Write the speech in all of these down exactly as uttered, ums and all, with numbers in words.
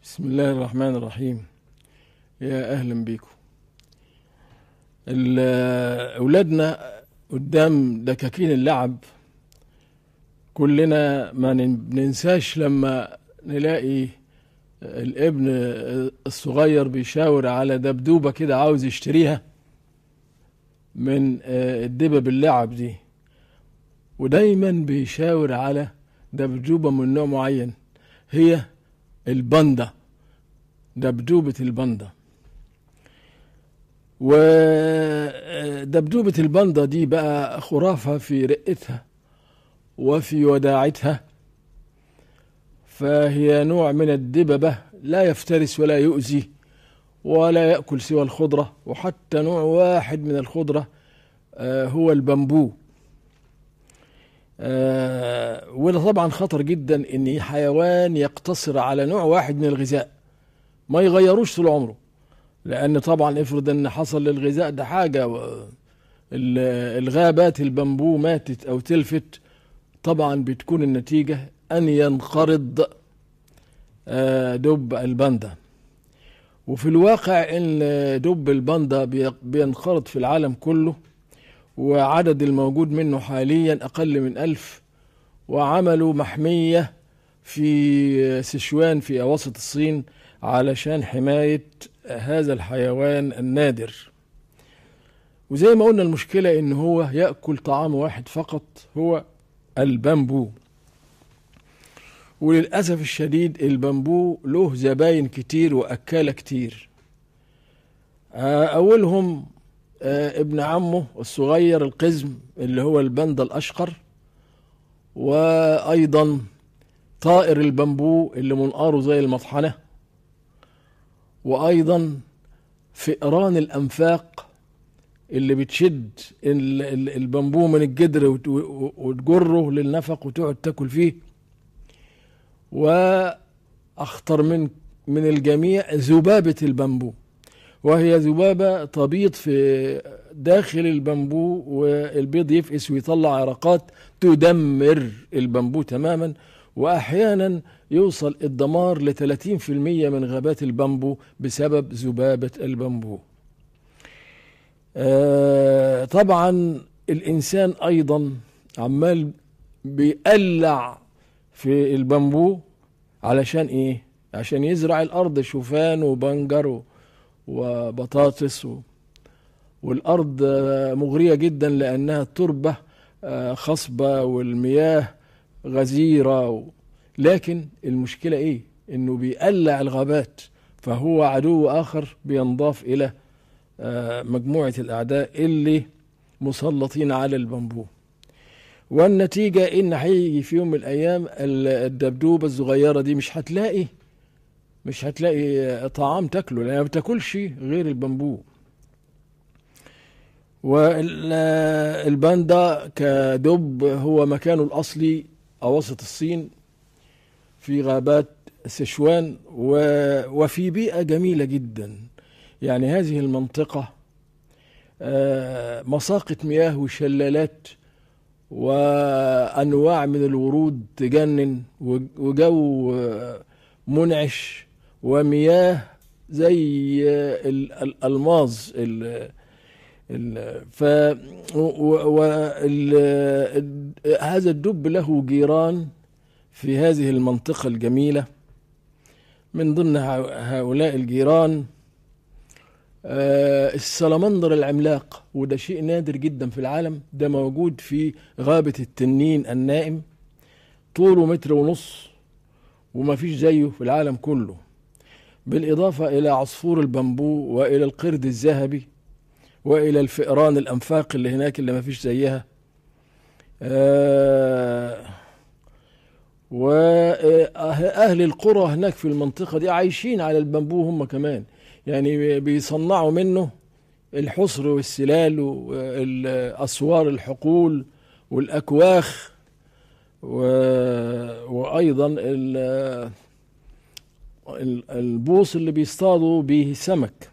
بسم الله الرحمن الرحيم. يا أهلا بيكم. أولادنا قدام دكاكين اللعب، كلنا ما ننساش لما نلاقي الابن الصغير بيشاور على دبدوبة كده عاوز يشتريها من الدبب اللعب دي، ودايما بيشاور على دبدوبة من نوع معين، هي الباندا، دبدوبة الباندا. ودبدوبة الباندا دي بقى خرافة في رقتها وفي وداعتها، فهي نوع من الدببة لا يفترس ولا يؤذي ولا يأكل سوى الخضرة، وحتى نوع واحد من الخضرة هو البامبو. وده طبعا خطر جدا ان حيوان يقتصر على نوع واحد من الغذاء ما يغيروش طول عمره، لان طبعا افرض ان حصل للغذاء ده حاجة الغابات البامبو ماتت او تلفت، طبعا بتكون النتيجة ان ينقرض دب الباندا. وفي الواقع ان دب الباندا بينقرض في العالم كله، وعدد الموجود منه حاليا أقل من ألف، وعملوا محمية في سيشوان في أواسط الصين علشان حماية هذا الحيوان النادر. وزي ما قلنا المشكلة إن هو يأكل طعام واحد فقط، هو البامبو. وللأسف الشديد البامبو له زباين كتير وأكالة كتير، أولهم ابن عمه الصغير القزم اللي هو الباندا الأشقر، وأيضا طائر البامبو اللي منقاره زي المطحنة، وأيضا فئران الأنفاق اللي بتشد البامبو من الجدر وتجره للنفق وتقعد تاكل فيه. وأخطر من من الجميع ذبابة البامبو، وهي ذبابة تبيض في داخل البامبو، والبيض يفقس ويطلع عرقات تدمر البامبو تماما، وأحيانا يوصل الدمار ل ثلاثين بالمئة من غابات البامبو بسبب ذبابة البامبو. آه طبعا الإنسان أيضا عمال بيقلع في البامبو علشان إيه؟ عشان يزرع الأرض شوفان وبنجر وبطاطس، والأرض مغرية جدا لأنها التربة خصبة والمياه غزيرة، لكن المشكلة إيه؟ إنه بيقلع الغابات، فهو عدو آخر بينضاف إلى مجموعة الأعداء اللي مسلطين على البامبو. والنتيجة إن هيجي في يوم من الأيام الدبدوبة الصغيرة دي مش هتلاقي مش هتلاقي طعام تاكله، لأنها ما بتاكلش غير البامبو. والباندا كدب هو مكانه الأصلي أواسط الصين في غابات سيشوان، وفي بيئة جميلة جدا. يعني هذه المنطقة مساقط مياه وشلالات وأنواع من الورود تجنن، وجو منعش، ومياه زي الألماظ. هذا الدب له جيران في هذه المنطقة الجميلة، من ضمن هؤلاء الجيران السلمندر العملاق، وده شيء نادر جدا في العالم. ده موجود في غابة التنين النائم، طوله متر ونص وما فيش زيه في العالم كله، بالإضافة إلى عصفور البامبو وإلى القرد الذهبي وإلى الفئران الأنفاق اللي هناك اللي ما فيش زيها. آه وأهل القرى هناك في المنطقة دي عايشين على البامبو هم كمان، يعني بيصنعوا منه الحصر والسلال والأسوار الحقول والأكواخ، وأيضا البوص اللي بيصطادوا به سمك.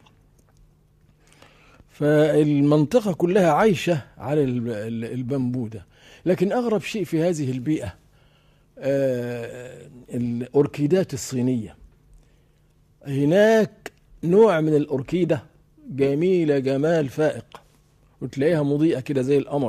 فالمنطقة كلها عايشة على البامبو ده. لكن أغرب شيء في هذه البيئة الأوركيدات الصينية. هناك نوع من الأوركيدة جميلة جمال فائق، وتلاقيها مضيئة كده زي القمر.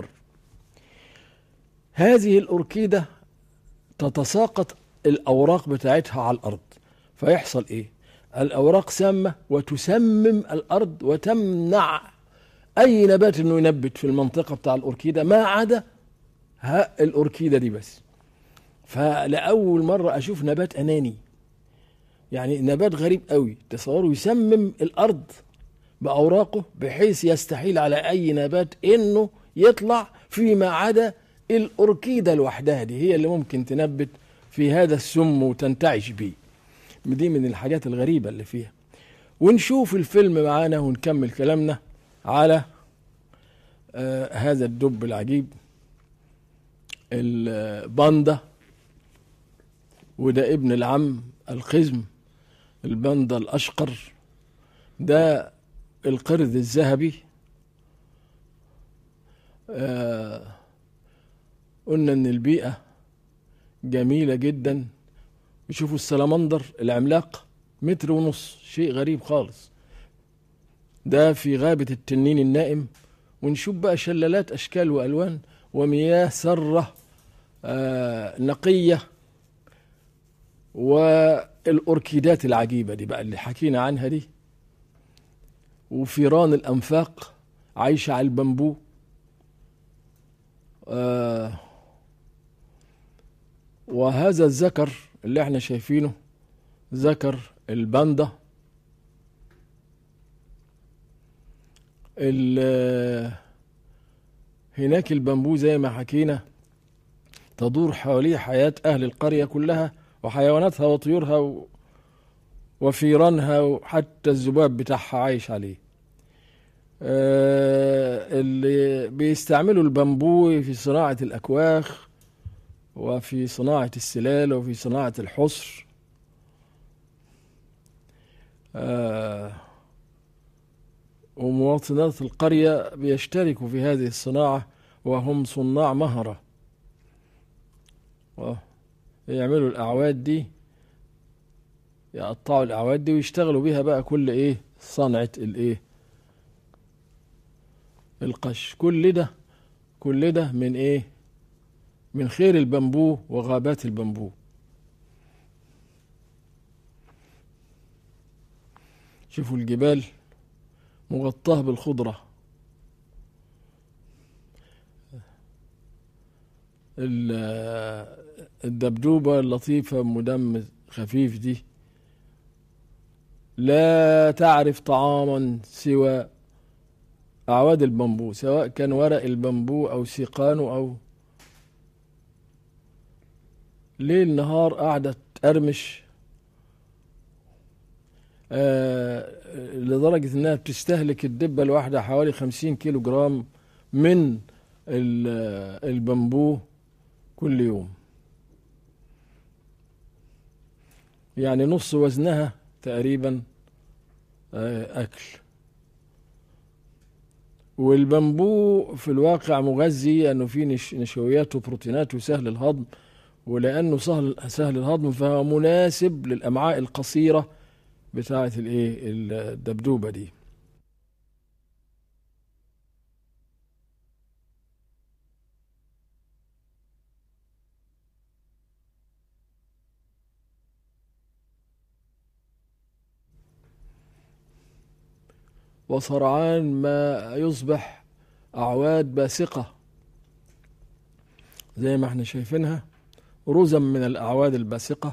هذه الأوركيدة تتساقط الأوراق بتاعتها على الأرض، فيحصل إيه؟ الأوراق سامة وتسمم الأرض وتمنع أي نبات إنه ينبت في المنطقة بتاع الأوركيدة ما عدا الأوركيدة دي بس. فلأول مرة أشوف نبات أناني، يعني نبات غريب قوي، تصوروا يسمم الأرض بأوراقه بحيث يستحيل على أي نبات إنه يطلع فيما عدا الأوركيدة لوحدها، دي هي اللي ممكن تنبت في هذا السم وتنتعش بيه. دي من الحاجات الغريبة اللي فيها. ونشوف الفيلم معانا ونكمل كلامنا على آه هذا الدب العجيب الباندا، وده ابن العم القزم الباندا الأشقر، ده القرد الذهبي. آه قلنا ان البيئة جميلة جدا. يشوفوا السلمندر العملاق متر ونص، شيء غريب خالص، ده في غابة التنين النائم. ونشوف بقى شلالات أشكال وألوان ومياه سرة آه نقية، والأوركيدات العجيبة دي بقى اللي حكينا عنها دي، وفيران الأنفاق عايشة على البامبو. آه وهذا الذكر اللي احنا شايفينه ذكر الباندا. هناك البامبو زي ما حكينا تدور حواليه حياة أهل القرية كلها وحيواناتها وطيورها وفيرانها، وحتى الذباب بتاعها عايش عليه. آه اللي بيستعملوا البامبو في صناعة الأكواخ وفي صناعة السلال وفي صناعة الحصر. آه ومواطنات القرية بيشتركوا في هذه الصناعة وهم صناع مهرة، يعملوا الأعواد دي، يقطعوا الأعواد دي ويشتغلوا بيها بقى كل إيه صنعة الإيه القش. كل ده كل ده من إيه من خير البامبو وغابات البامبو. شوفوا الجبال مغطاة بالخضرة. الدبدوبة اللطيفة مدم خفيف دي لا تعرف طعاما سوى أعواد البامبو، سواء كان ورق البامبو أو سيقانه أو ليل نهار قاعدة تقرمش. آه لدرجة انها بتستهلك الدبة الواحدة حوالي خمسين كيلو جرام من البامبو كل يوم، يعني نص وزنها تقريبا آه أكل. والبامبو في الواقع مغذي لأنه فيه نشويات وبروتينات وسهل الهضم، ولأنه سهل, سهل الهضم فهو مناسب للأمعاء القصيرة بتاعة الايه الدبدوبة دي. وسرعان ما يصبح أعواد باسقة زي ما احنا شايفينها، رزم من الأعواد الباسقة.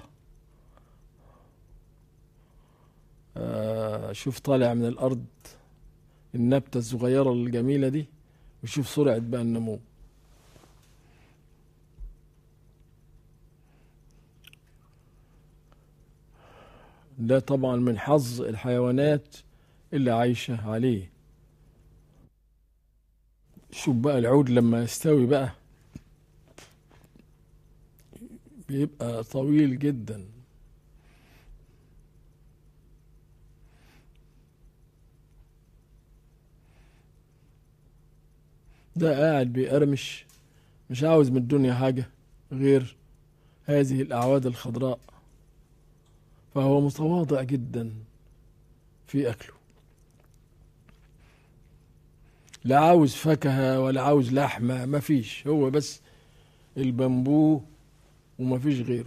آه شوف طالع من الأرض النبتة الصغيرة الجميلة دي، وشوف سرعة بقى النمو. ده طبعا من حظ الحيوانات اللي عايشة عليه. شوف بقى العود لما يستوي بقى بيبقى طويل جدا. ده قاعد بيقرمش، مش عاوز من الدنيا حاجة غير هذه الأعواد الخضراء، فهو متواضع جدا في أكله، لا عاوز فاكهة ولا عاوز لحمة، مفيش، هو بس البامبو ومفيش غيره.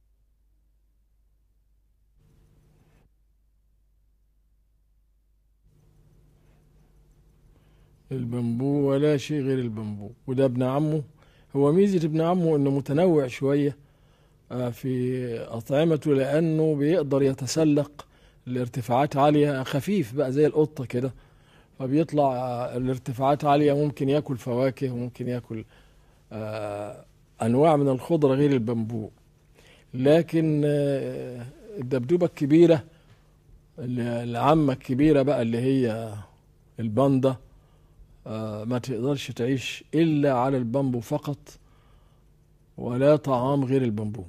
البامبو ولا شيء غير البامبو. وده ابن عمه. هو ميزة ابن عمه انه متنوع شوية آه، في أطعمته، لأنه بيقدر يتسلق الارتفاعات عالية، خفيف بقى زي القطة كده، فبيطلع آه، الارتفاعات عالية، ممكن ياكل فواكه وممكن ياكل آه، أنواع من الخضرة غير البامبو. لكن آه، الدبدوبة الكبيرة، العامة الكبيرة بقى اللي هي الباندا، آه، ما تقدرش تعيش إلا على البامبو فقط، ولا طعام غير البامبو.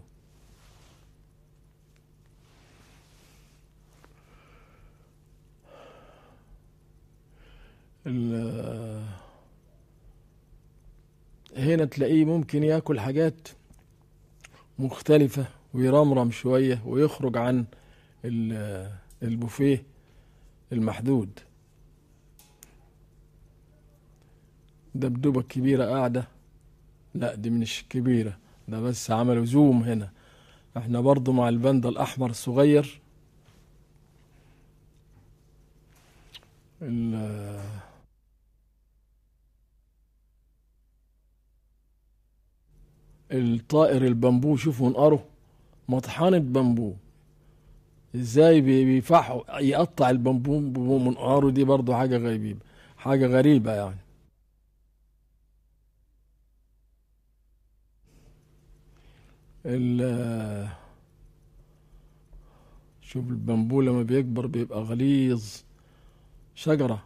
ال- هنا تلاقيه ممكن ياكل حاجات مختلفة ويرمرم شوية ويخرج عن ال- البوفيه المحدود. دبدوبة كبيرة قاعدة، لا دي مش كبيرة، ده بس عملوا زوم هنا. احنا برضو مع الباندا الأحمر الصغير. ال- الطائر البامبو، شوفوا منقره، مطحنة بامبو، ازاي بي- بيفحوا يقطع البامبو بمنقاره، دي برضو حاجة غريبة، حاجة غريبة يعني. ال- شوف البامبو لما بيكبر بيبقى غليظ، شجرة.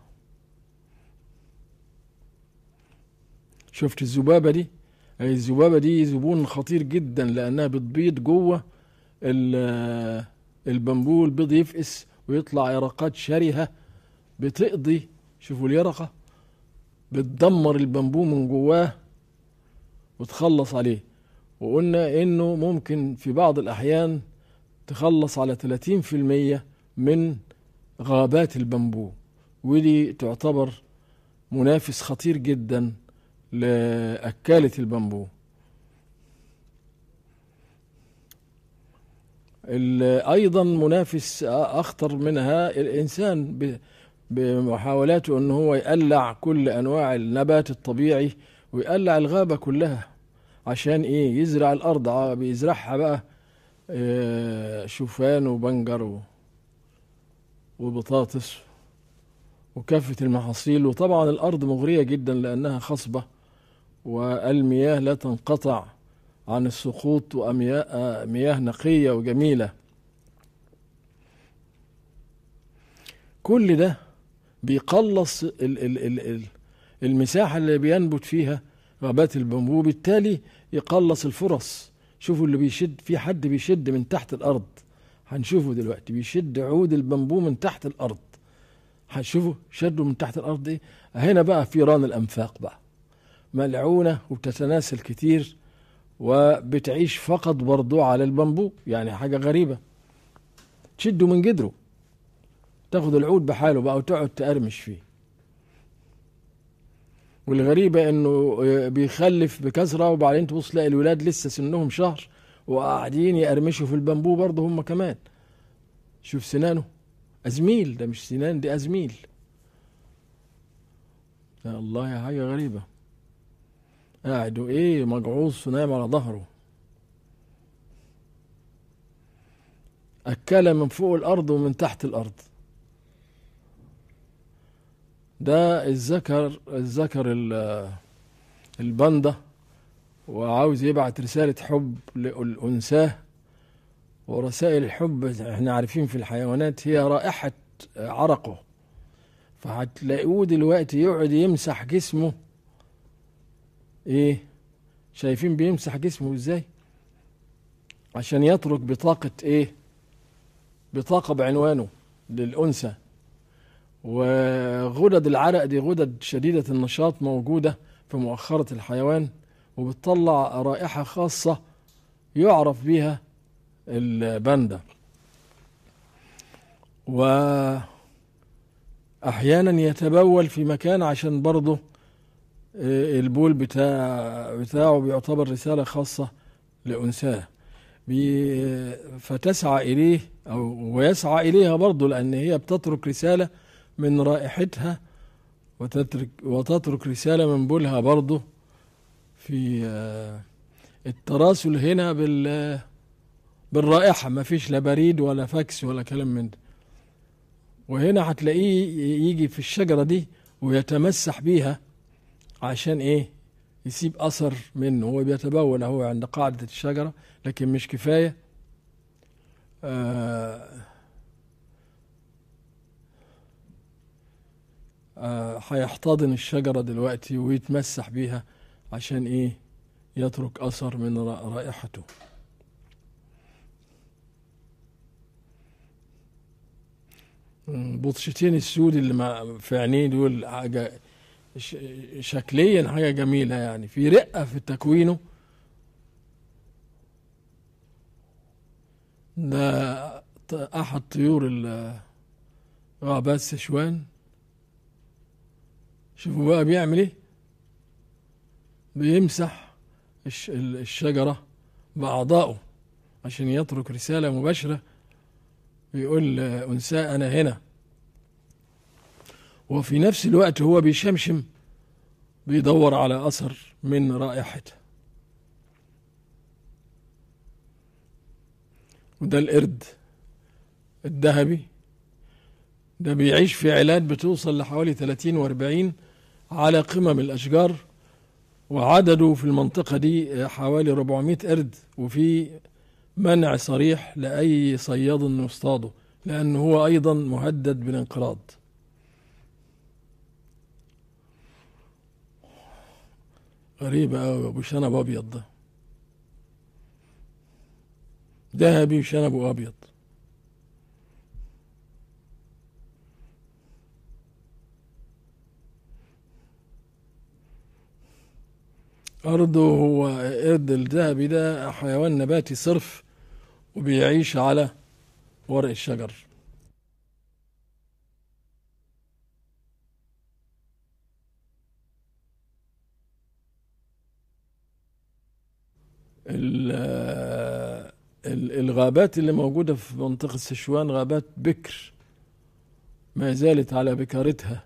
شفت الذبابة دي؟ هي الذبابة دي زبون خطير جدا، لأنها بتبيض جوه ال- البامبو. البيض يفقس ويطلع يرقات شرهة بتقضي، شوفوا اليرقة، بتدمر البامبو من جواه وتخلص عليه. وقلنا إنه ممكن في بعض الأحيان تخلص على ثلاثين في المية من غابات البامبو، ودي تعتبر منافس خطير جدا لأكالة البامبو. ال- أيضا منافس أخطر منها الإنسان ب- بمحاولاته أنه هو يقلع كل أنواع النبات الطبيعي ويقلع الغابة كلها. عشان إيه؟ يزرع الأرض، ع- بيزرعها بقى آه، شوفان وبنجر و- وبطاطس وكافة المحاصيل. وطبعا الأرض مغرية جدا لأنها خصبة، والمياه لا تنقطع عن السقوط، ومياه مياه نقية وجميلة. كل ده بيقلص ال ال ال ال المساحة اللي بينبت فيها غابات البامبو، بالتالي يقلص الفرص. شوفوا اللي بيشد، في حد بيشد من تحت الأرض، هنشوفه دلوقتي، بيشد عود البامبو من تحت الأرض، هنشوفه شده من تحت الأرض ايه. هنا بقى في ران الأنفاق بقى، ملعونة وبتتناسل كتير وبتعيش فقط برضو على البامبو، يعني حاجة غريبة، تشده من جدره، تاخد العود بحاله بقى وتقعد تقرمش فيه. والغريبة انه بيخلف بكثرة، وبعدين تبص تلاقي الولاد لسه سنهم شهر وقاعدين يقرمشوا في البامبو برضه هم كمان. شوف سنانه، أزميل، ده مش سنان، دي أزميل. يا الله، يا حاجة غريبة، قاعد وإيه مجعوص ونايم على ظهره، أكلة من فوق الأرض ومن تحت الأرض. ده الذكر الذكر ال- الباندا، وعاوز يبعت رسالة حب للأنثاه. ورسائل الحب احنا عارفين في الحيوانات هي رائحة عرقه، فهتلاقوه دلوقتي يقعد يمسح جسمه. ايه، شايفين بيمسح جسمه ازاي؟ عشان يترك بطاقة ايه، بطاقة بعنوانه للأنثى. وغدد العرق دي غدد شديدة النشاط، موجودة في مؤخرة الحيوان، وبتطلع رائحة خاصة يعرف بها الباندا. و أحيانا يتبول في مكان عشان برضه البول بتاع بتاعه بيعتبر رسالة خاصة لأنثاه، بي- فتسعى إليه أو ويسعى إليها برضه، لأن هي بتترك رسالة من رائحتها، وتترك وتترك رسالة من بولها برضه في آه، التراسل هنا بال بالرائحة، ما فيش لا بريد ولا فاكس ولا كلام من ده. وهنا هتلاقيه يجي في الشجرة دي ويتمسح بيها عشان ايه؟ يسيب اثر منه. هو بيتبول اهو عند قاعدة الشجرة، لكن مش كفاية. آه آه هيحتضن الشجرة دلوقتي ويتمسح بيها عشان ايه؟ يترك اثر من را- رائحته. بطشتين السود اللي مع في عينيه دول حاجة ش- شكليا حاجة جميلة، يعني في رقة في تكوينه. ده ط- أحد طيور ال- غابات سيشوان. شوفوا بقى بيعمل ايه، بيمسح الش- ال- الشجرة بأعضائه عشان يترك رسالة مباشرة، بيقول لأنثاه أنا هنا. وفي نفس الوقت هو بيشمشم، بيدور على أثر من رائحته. وده القرد الذهبي، ده بيعيش في عيلات بتوصل لحوالي ثلاثين وأربعين على قمم الأشجار، وعدده في المنطقة دي حوالي أربعمائة قرد، وفي منع صريح لأي صياد إنه يصطاده، لأنه هو أيضا مهدد بالانقراض. غريبة أوي أبو شنب أبيض ده، ذهبي وشنبه أبيض. أرضه هو قرد الذهبي ده حيوان نباتي صرف، وبيعيش على ورق الشجر. ال- ال- الغابات اللي موجودة في منطقة سيشوان غابات بكر، ما زالت على بكارتها.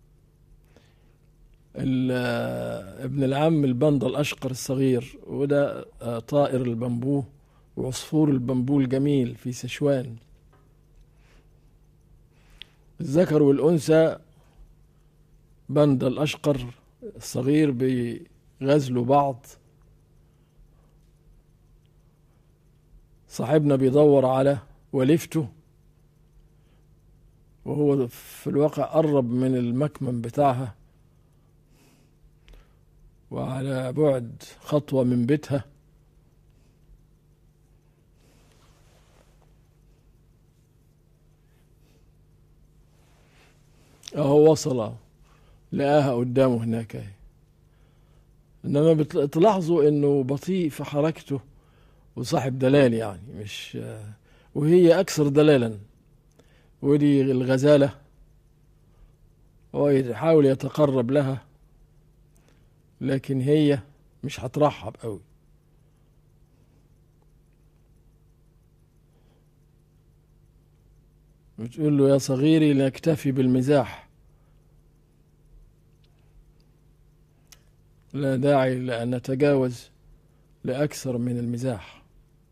ال- ابن العم البندا الأشقر الصغير، وده آه، طائر البامبو وعصفور البامبو الجميل في سيشوان. الذكر والأنثى بندا الأشقر الصغير بيغزلوا بعض. صاحبنا بيدور على وليفته، وهو في الواقع قرب من المكمن بتاعها وعلى بعد خطوة من بيتها. اهو وصل، لقاها قدامه هناك اهي. انما بتل- تلاحظوا انه بطيء في حركته، وصاحب دلال يعني، مش وهي اكثر دلالا. ودي الغزالة، هو يحاول يتقرب لها، لكن هي مش هترحب قوي. بتقول له يا صغيري نكتفي بالمزاح، لا داعي لأن نتجاوز لأكثر من المزاح.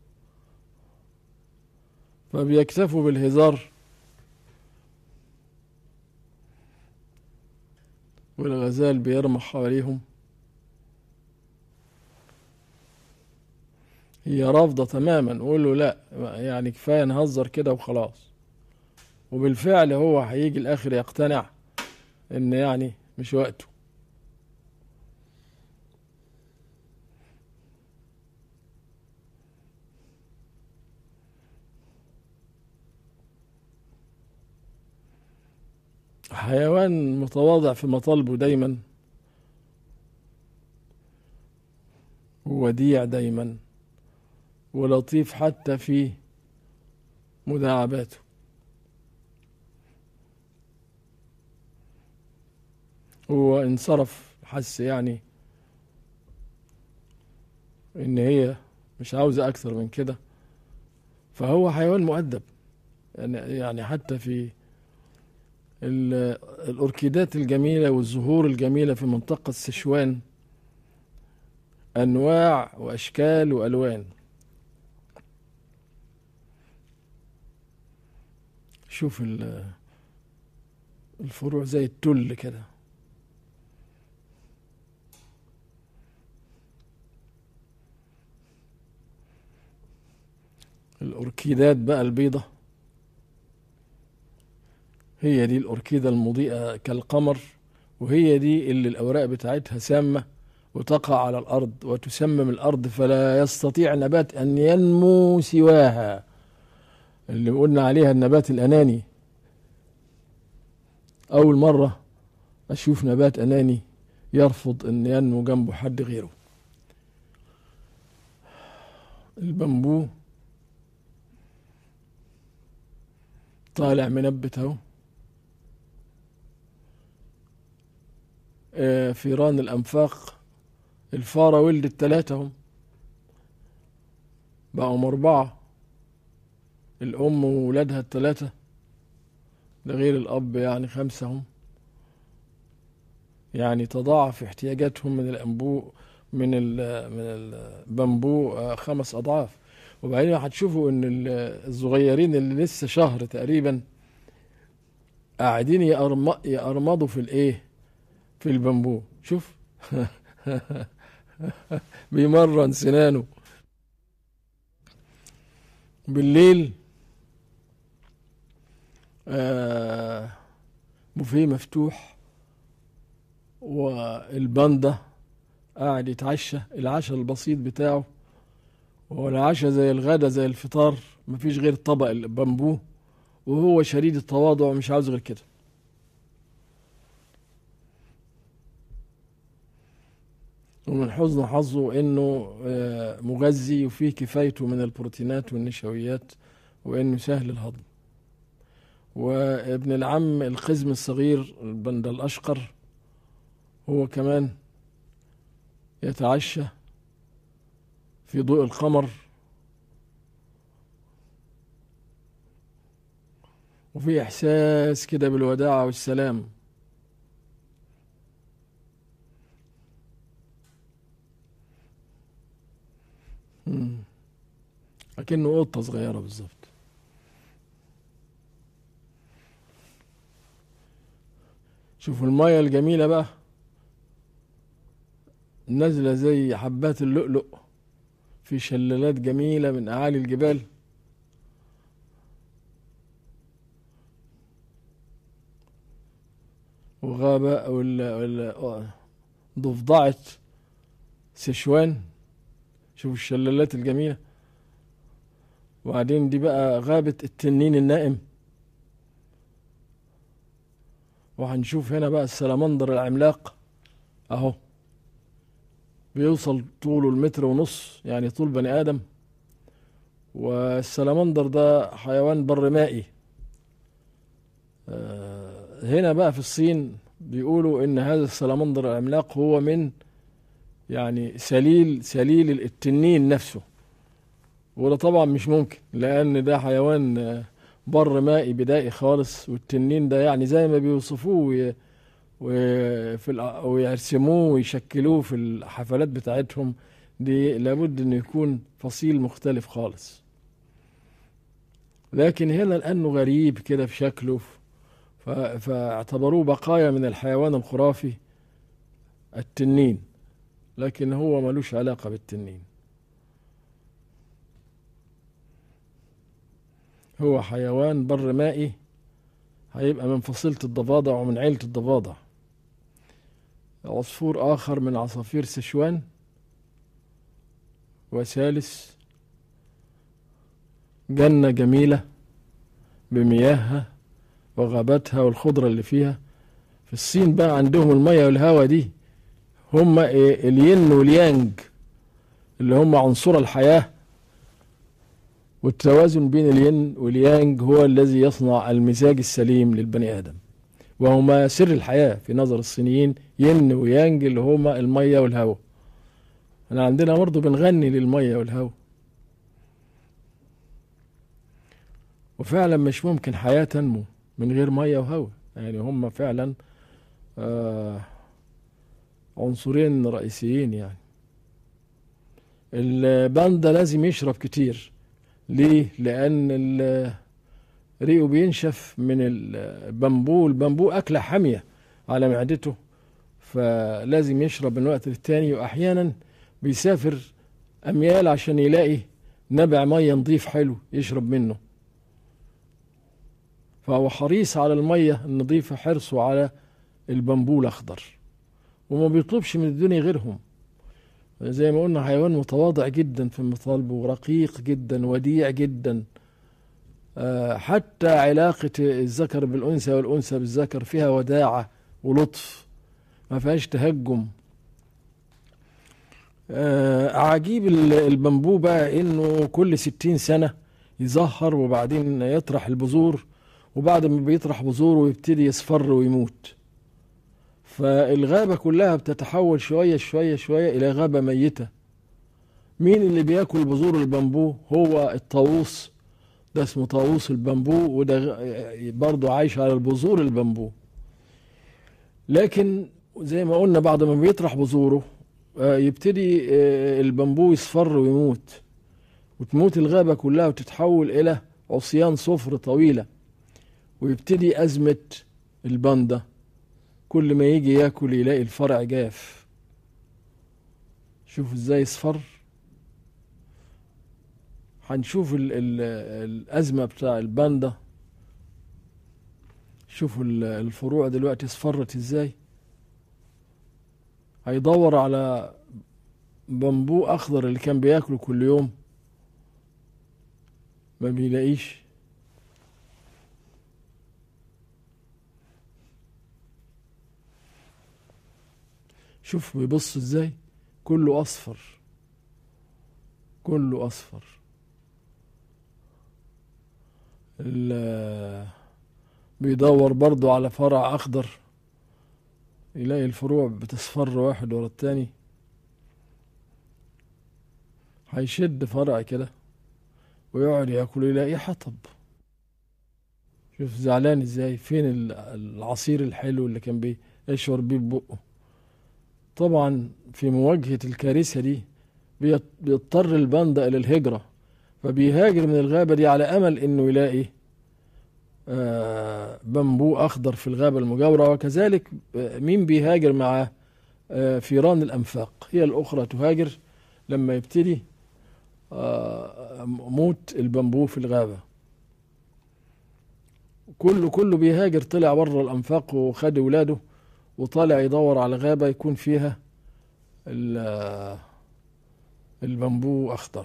فبيكتفوا بالهزار، والغزال بيرمح حواليهم. هي رافضة تماما، قول له لا يعني كفاية نهزر كده وخلاص. وبالفعل هو هيجي الآخر يقتنع إن يعني مش وقته. حيوان متواضع في مطالبه دايما، ووديع دايما، ولطيف حتى في مداعباته. هو انصرف، حس يعني ان هي مش عاوزة اكثر من كده، فهو حيوان مؤدب. يعني يعني حتى في ال- الأوركيدات الجميلة والزهور الجميلة في منطقة سيشوان أنواع وأشكال وألوان. شوف ال- الفروع زي التل كده. الأوركيدات بقى البيضة، هي دي الأوركيدة المضيئة كالقمر، وهي دي اللي الأوراق بتاعتها سامة وتقع على الأرض وتسمم الأرض، فلا يستطيع نبات أن ينمو سواها، اللي قلنا عليها النبات الأناني. أول مرة أشوف نبات أناني يرفض أن ينمو جنبه حد غيره. البامبو طالع منبت اهو. آه، فيران الأنفاق، الفارة ولدت تلاتة هم، بقوا أربعة، الأم وولادها التلاتة، ده غير الأب يعني خمسة هم. يعني تضاعف احتياجاتهم من الأنبو من ال من البامبو آه، خمس أضعاف. وبعدين هتشوفوا إن ال- الصغيرين اللي لسه شهر تقريبا قاعدين يقرم- يقرمضوا في الإيه، في البامبو. شوف بيمرن سنانه. بالليل آه بوفيه مفتوح، والباندا قاعد يتعشى العشاء البسيط بتاعه، والعشاء زي الغدا زي الفطار، مفيش غير طبق البامبو، وهو شديد التواضع ومش عاوز غير كده. ومن حسن حظه انه آه، مغذي وفيه كفايته من البروتينات والنشويات، وانه سهل الهضم. وابن العم القزم الصغير الباندا الاشقر هو كمان يتعشى في ضوء القمر، وفي إحساس كده بالوداعة والسلام. مم. أكنه قطة صغيرة بالظبط. شوفوا المية الجميلة بقى، نازلة زي حبات اللؤلؤ في شلالات جميلة من أعالي الجبال. وغابة ولا ولا ضفدعة سيشوان، شوفوا الشلالات الجميلة. وبعدين دي بقى غابة التنين النائم. وهنشوف هنا بقى السلمندر العملاق اهو، بيوصل طوله المتر ونص، يعني طول بني آدم. والسلمندر ده حيوان بر مائي. آه، هنا بقى في الصين بيقولوا ان هذا السلمندر العملاق هو من يعني سليل سليل التنين نفسه. وده طبعا مش ممكن، لان ده حيوان آه، بر مائي بدائي خالص، والتنين ده يعني زي ما بيوصفوه وي- وفي الأ- ويرسموه ويشكلوه في الحفلات بتاعتهم دي، لابد انه يكون فصيل مختلف خالص. لكن هنا لانه غريب كده في شكله، ف- فاعتبروه بقايا من الحيوان الخرافي التنين، لكن هو ملوش علاقة بالتنين. هو حيوان بر مائي، هيبقى من فصيلة الضفادع ومن عيلة الضفادع. عصفور آخر من عصافير سيشوان. وثالث جنة جميلة بمياهها وغاباتها والخضرة اللي فيها. في الصين بقى عندهم المية والهواء دي، هم إيه، الين واليانج، اللي هم عنصر الحياة، والتوازن بين الين واليانج هو الذي يصنع المزاج السليم للبني آدم. وهما سر الحياة في نظر الصينيين، ين ويانج اللي هما المية والهواء. احنا عندنا برضه بنغني للمية والهواء. وفعلا مش ممكن حياة تنمو من غير مية وهواء، يعني هما فعلا آه عنصرين رئيسيين. يعني الباندا لازم يشرب كتير. ليه؟ لأن ريقه بينشف من البامبو. البامبو أكلة حامية على معدته، فلازم يشرب من وقت للتاني، وأحيانا بيسافر أميال عشان يلاقي نبع مية نظيف حلو يشرب منه. فهو حريص على المية النظيفة، حرصه على البامبو الأخضر، وما بيطلبش من الدنيا غيرهم. زي ما قلنا حيوان متواضع جدا في مطالبه، ورقيق جدا، وديع جدا. أه حتى علاقة الذكر بالأنثى والأنثى بالذكر فيها وداعة ولطف، ما فيهاش تهجم. أه عجيب البامبو بقى إنه كل ستين سنة يزهر وبعدين يطرح البذور، وبعد ما بيطرح بذوره يبتدي يصفر ويموت. فالغابة كلها بتتحول شوية شوية شوية إلى غابة ميتة. مين اللي بياكل بذور البامبو؟ هو الطاووس، ده اسمه طاووس البامبو، وده برضه عايش على البذور البامبو. لكن زي ما قلنا بعد ما بيطرح بذوره يبتدي البامبو يصفر ويموت، وتموت الغابة كلها وتتحول إلى عصيان صفر طويلة، ويبتدي أزمة الباندا. كل ما يجي ياكل يلاقي الفرع جاف. شوف ازاي يصفر. هنشوف ال ال الأزمة بتاع الباندا. شوفوا الفروع دلوقتي اصفرت ازاي. هيدور على بامبو أخضر اللي كان بياكله كل يوم، ما بيلاقيش. شوف بيبص ازاي، كله اصفر، كله اصفر. بيدور برضو على فرع اخضر، يلاقي الفروع بتصفر واحد ورا التاني. هيشد فرع كده ويقعد ياكل يلاقيه حطب. شوف زعلان ازاي، فين العصير الحلو اللي كان بيشرب بيه ببقه. طبعا في مواجهة الكارثة دي بيضطر الباندا إلى الهجرة، فبيهاجر من الغابة دي على أمل إنه يلاقي بامبو أخضر في الغابة المجاورة. وكذلك مين بيهاجر مع فيران الأنفاق، هي الأخرى تهاجر لما يبتدي موت البامبو في الغابة. كله كله بيهاجر، طلع بره الأنفاق وخد ولاده وطالع يدور على غابة يكون فيها البامبو أخضر.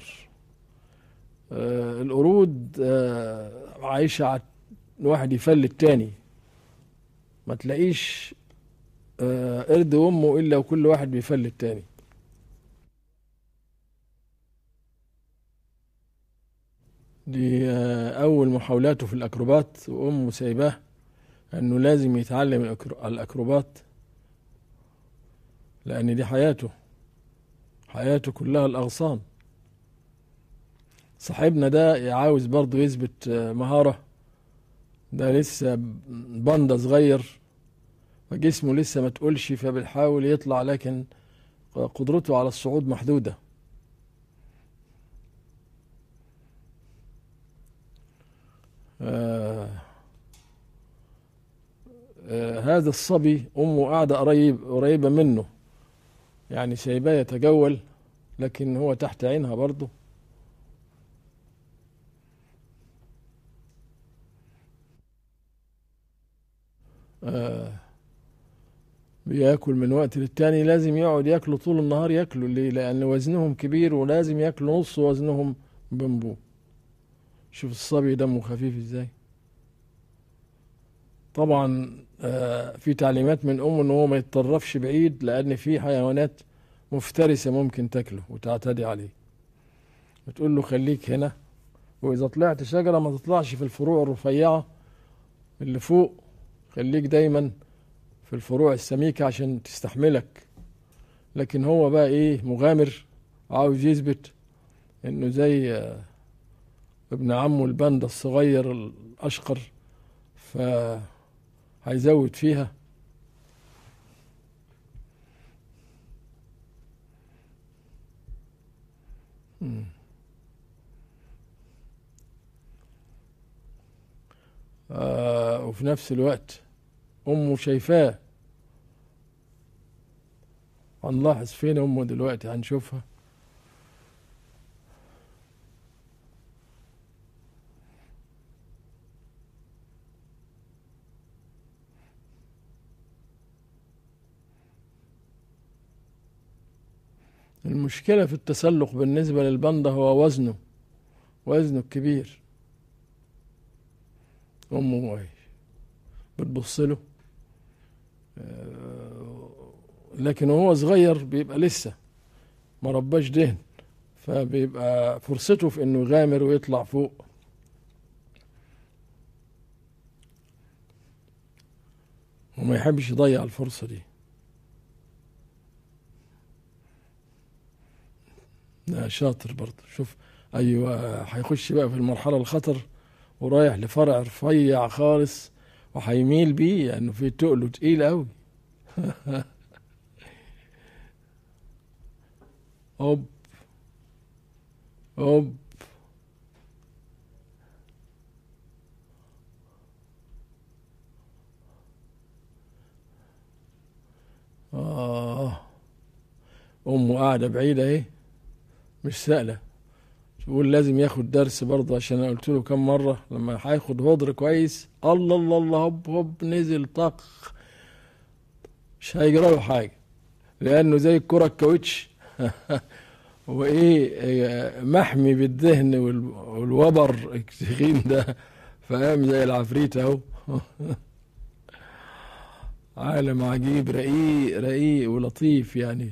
القرود عايشة على واحد يفل التاني، ما تلاقيش قرد وامه إلا وكل واحد بيفل التاني. دي أول محاولاته في الأكروبات، وأمه سايباه أنه لازم يتعلم الأكروبات، لأن دي حياته، حياته كلها الأغصان. صاحبنا ده عاوز برضه يثبت مهارة، ده لسه باندا صغير فجسمه لسه ما تقولش، فبيحاول يطلع لكن قدرته على الصعود محدودة. آه آه هذا الصبي أمه قاعدة قريب قريبة منه، يعني سايباه يتجول، لكن هو تحت عينها برضه. آه بياكل من وقت للتاني، لازم يقعد ياكلوا طول النهار، ياكلوا ليه؟ لأن وزنهم كبير ولازم ياكلوا نص وزنهم بامبو. شوف الصبي دمه خفيف ازاي. طبعا آه في تعليمات من أمه إن هو ما يتطرفش بعيد، لأن في حيوانات مفترسة ممكن تاكله وتعتدي عليه. بتقول له خليك هنا، وإذا طلعت شجرة ما تطلعش في الفروع الرفيعة اللي فوق، خليك دايما في الفروع السميكة عشان تستحملك. لكن هو بقى ايه، مغامر، عاوز يثبت انه زي ابن عمه الباندا الصغير الاشقر، فهيزود فيها. آه وفي نفس الوقت امه شايفاه. هنلاحظ فين امه دلوقتي، هنشوفها. المشكلة في التسلق بالنسبة للباندا هو وزنه، وزنه الكبير. أمه بتبص له، لكن وهو صغير بيبقى لسه ما رباش دهن، فبيبقى فرصته في انه يغامر ويطلع فوق. وما يحبش يضيع الفرصة دي. لا شاطر برضه. شوف، ايوه، هيخش بقى في المرحلة الخطر ورايح لفرع رفيع خالص وهيميل بيه لانه يعني في تقله تقيل قوي. اوب اوب. اه امه قاعدة بعيدة اهي، مش سهلة. تقول لازم ياخد درس برضه، عشان انا قلت له كم مرة لما هياخد هدر كويس، الله الله الله، هوب هوب نزل طخ، مش هيجرى له حاجة لأنه زي الكرة الكاوتش. وإيه، محمي بالدهن والوبر التخين ده، فاهم، زي العفريت أهو. عالم عجيب، رقيق رقيق ولطيف يعني.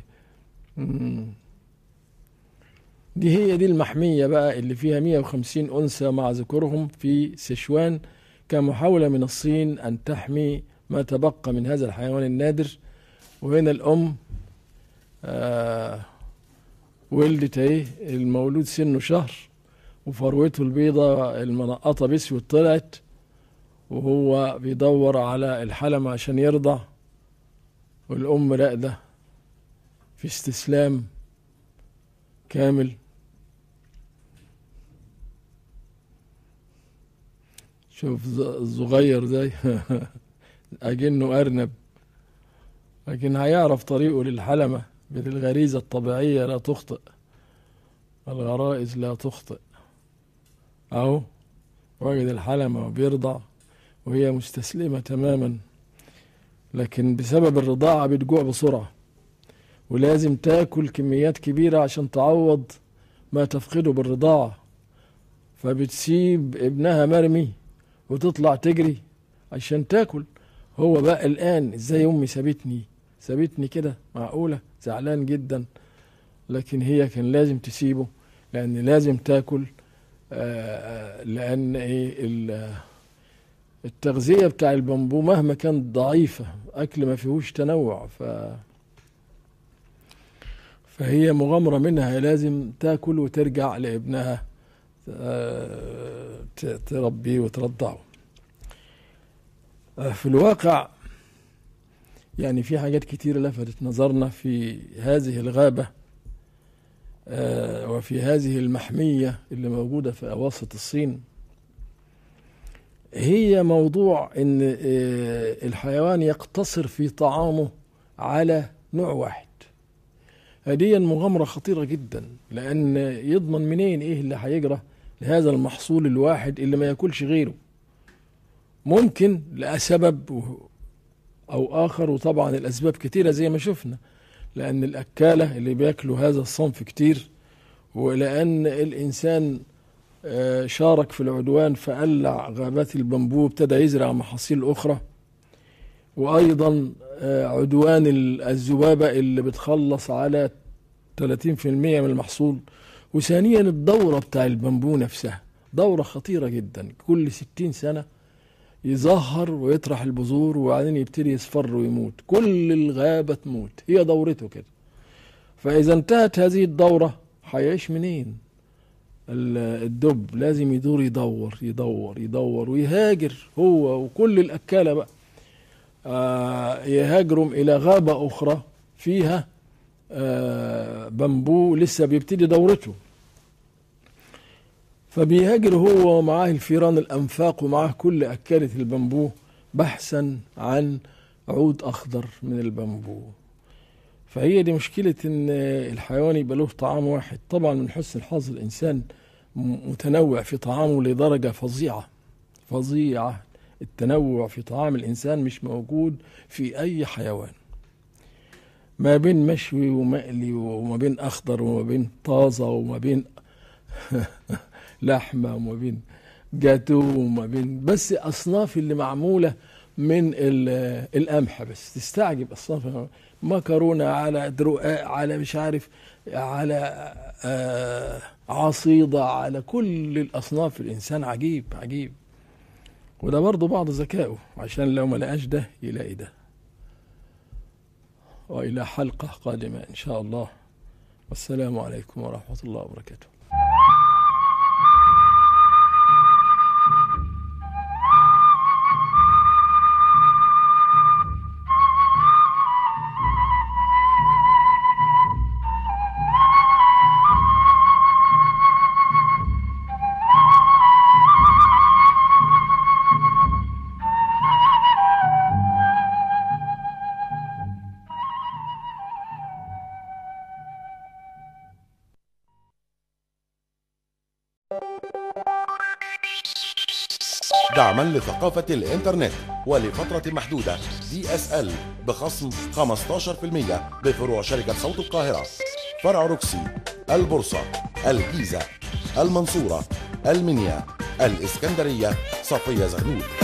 دي هي دي المحمية بقى اللي فيها مئة وخمسين أنثى مع ذكورهم في سيشوان، كمحاولة من الصين أن تحمي ما تبقى من هذا الحيوان النادر. وهنا الأم آه ولدت اهي، المولود سنه شهر وفروته البيضة المنقطة بسود طلعت، وهو بيدور على الحلم عشان يرضع، والأم راقدة في استسلام كامل. شوف الصغير زي أجنه أرنب، لكن هيعرف طريقه للحلمة بالغريزة الطبيعية، لا تخطئ، الغرائز لا تخطئ. أهو وجد الحلمة وبيرضع وهي مستسلمة تماما، لكن بسبب الرضاعة بتجوع بسرعة ولازم تاكل كميات كبيرة عشان تعوض ما تفقده بالرضاعة، فبتسيب ابنها مرمي وتطلع تجري عشان تاكل. هو بقى الآن ازاي امي سابتني سابتني كده، معقولة؟ زعلان جدا، لكن هي كان لازم تسيبه لأن لازم تاكل. آه لأن ايه، التغذية بتاع البامبو مهما كانت ضعيفة، أكل ما فيهوش تنوع، ف فهي مغامرة منها، لازم تاكل وترجع لابنها تربيه وترضعه. في الواقع يعني في حاجات كتير لفتت نظرنا في هذه الغابة وفي هذه المحمية اللي موجودة في أواسط الصين. هي موضوع ان الحيوان يقتصر في طعامه على نوع واحد. هذه مغامرة خطيرة جدا، لأن يضمن منين إيه اللي هيجرى لهذا المحصول الواحد اللي ما يأكلش غيره؟ ممكن لسبب أو آخر، وطبعا الأسباب كتيرة زي ما شفنا، لأن الأكالة اللي بيأكلوا هذا الصنف كتير، ولأن الإنسان شارك في العدوان فقلع غابات البامبو، ابتدى يزرع محاصيل أخرى، وأيضا عدوان الذبابة اللي بتخلص على ثلاثين بالمئة من المحصول. وثانيا الدورة بتاع البامبو نفسها دورة خطيرة جدا، كل ستين سنة يزهر ويطرح البذور وبعدين يبتدي يصفر ويموت، كل الغابة تموت، هي دورته كده. فإذا انتهت هذه الدورة هيعيش منين؟ الدب لازم يدور يدور يدور يدور ويهاجر هو وكل الأكالة بقى، آه يهاجروا إلى غابة أخرى فيها آه بامبو لسه بيبتدي دورته. فبيهاجر هو ومعاه الفيران الأنفاق ومعاه كل أكالة البامبو بحثا عن عود أخضر من البامبو. فهي دي مشكلة إن الحيوان يبقى له طعام واحد. طبعا من حسن الحظ الإنسان متنوع في طعامه لدرجة فظيعة فظيعة. التنوع في طعام الإنسان مش موجود في أي حيوان، ما بين مشوي ومقلي وما بين أخضر وما بين طازة وما بين لحمة وما بين جاتو وما بين بس أصناف اللي معمولة من القمح بس. تستعجب أصناف، مكرونة على درقاء على مش عارف على آه عصيدة على كل الأصناف. الإنسان عجيب عجيب، وده برضه بعض ذكائه عشان لو ما لقاش ده يلاقي ده. وإلى حلقة قادمة إن شاء الله، والسلام عليكم ورحمة الله وبركاته. دعما لثقافة الإنترنت ولفترة محدودة، دي اس ال بخصم خمستاشر بالمئة بفروع شركة صوت القاهرة، فرع روكسي، البورصة، الجيزة، المنصورة، المنيا، الإسكندرية، صفية زغلول.